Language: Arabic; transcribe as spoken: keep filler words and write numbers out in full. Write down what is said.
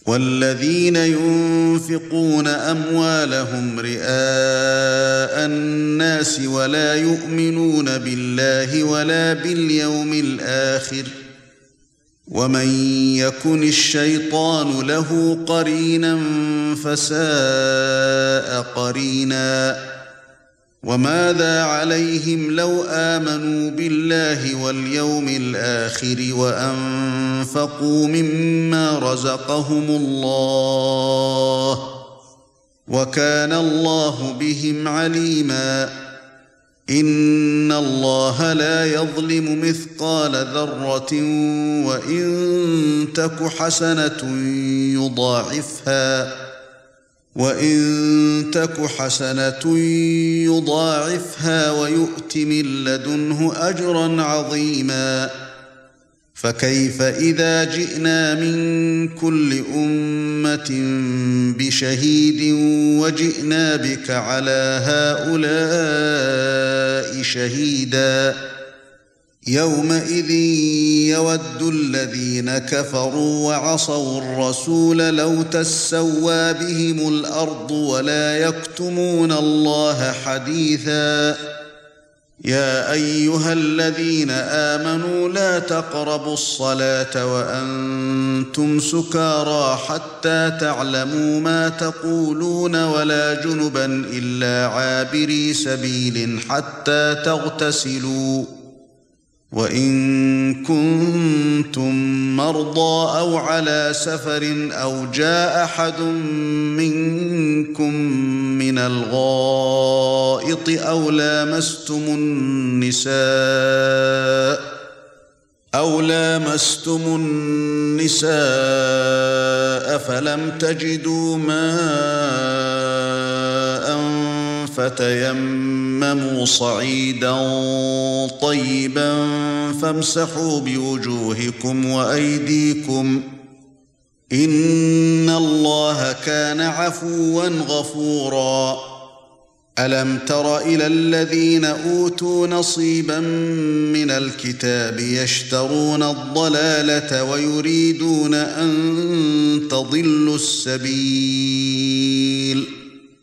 والذين ينفقون أموالهم رئاء الناس ولا يؤمنون بالله ولا باليوم الآخر ومن يكن الشيطان له قرينا فساء قرينا وماذا عليهم لو آمنوا بالله واليوم الآخر وأنفقوا مما رزقهم الله وكان الله بهم عليما إن الله لا يظلم مثقال ذرة وإن تك حسنة يضاعفها وَإِن تَكُ حَسَنَةٌ يُضَاعِفْهَا وَيُؤْتِ مِن لَّدُنْهُ أَجْرًا عَظِيمًا فَكَيْفَ إِذَا جِئْنَا مِن كُلِّ أُمَّةٍ بِشَهِيدٍ وَجِئْنَا بِكَ عَلَى هَؤُلَاءِ شَهِيدًا يَوْمَئِذٍ يَوَدُّ الَّذِينَ كَفَرُوا وَعَصَوُا الرَّسُولَ لَوْ تَسَوَّىٰ بِهِمُ الْأَرْضُ وَلَا يَكْتُمُونَ اللَّهَ حَدِيثًا يَا أَيُّهَا الَّذِينَ آمَنُوا لَا تَقْرَبُوا الصَّلَاةَ وَأَنتُمْ سُكَارَىٰ حَتَّىٰ تَعْلَمُوا مَا تَقُولُونَ وَلَا جُنُبًا إِلَّا عَابِرِي سَبِيلٍ حَتَّىٰ تَغْتَسِلُوا وَإِن كُنتُم مَّرْضَىٰ أَوْ عَلَىٰ سَفَرٍ أَوْ جَاءَ أَحَدٌ مِّنكُم مِّنَ الْغَائِطِ أَوْ لَامَسْتُمُ النِّسَاءَ أَوْ لَامَسْتُمُ النِّسَاءَ فَلَمْ تَجِدُوا مَاءً فَتَيَمَّمُوا صَعِيدًا طَيِّبًا فَامْسَحُوا بِوُجُوهِكُمْ وَأَيْدِيكُمْ إِنَّ اللَّهَ كَانَ عَفُوًّا غَفُورًا أَلَمْ تَرَ إِلَى الَّذِينَ أُوتُوا نَصِيبًا مِنَ الْكِتَابِ يَشْتَرُونَ الضَّلَالَةَ وَيُرِيدُونَ أَن تَضِلُّوا السَّبِيلَ